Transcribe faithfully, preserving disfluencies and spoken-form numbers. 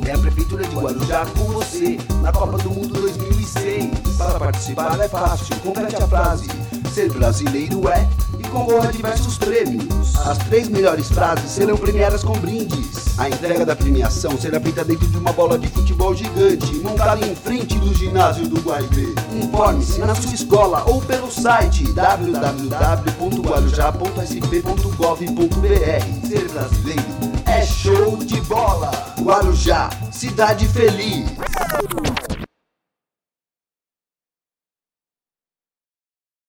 É a Prefeitura de Guarujá com você na Copa do Mundo dois mil e seis. Para participar é fácil, complete a frase: ser brasileiro é, e concorra a diversos prêmios. As três melhores frases serão premiadas com brindes. A entrega da premiação será feita dentro de uma bola de futebol gigante, montada em frente do ginásio do Guaibê. Informe-se na sua escola ou pelo site w w w ponto guarujá ponto s p ponto gov ponto b r. Ser brasileiro é show de bola! Guarujá, cidade feliz!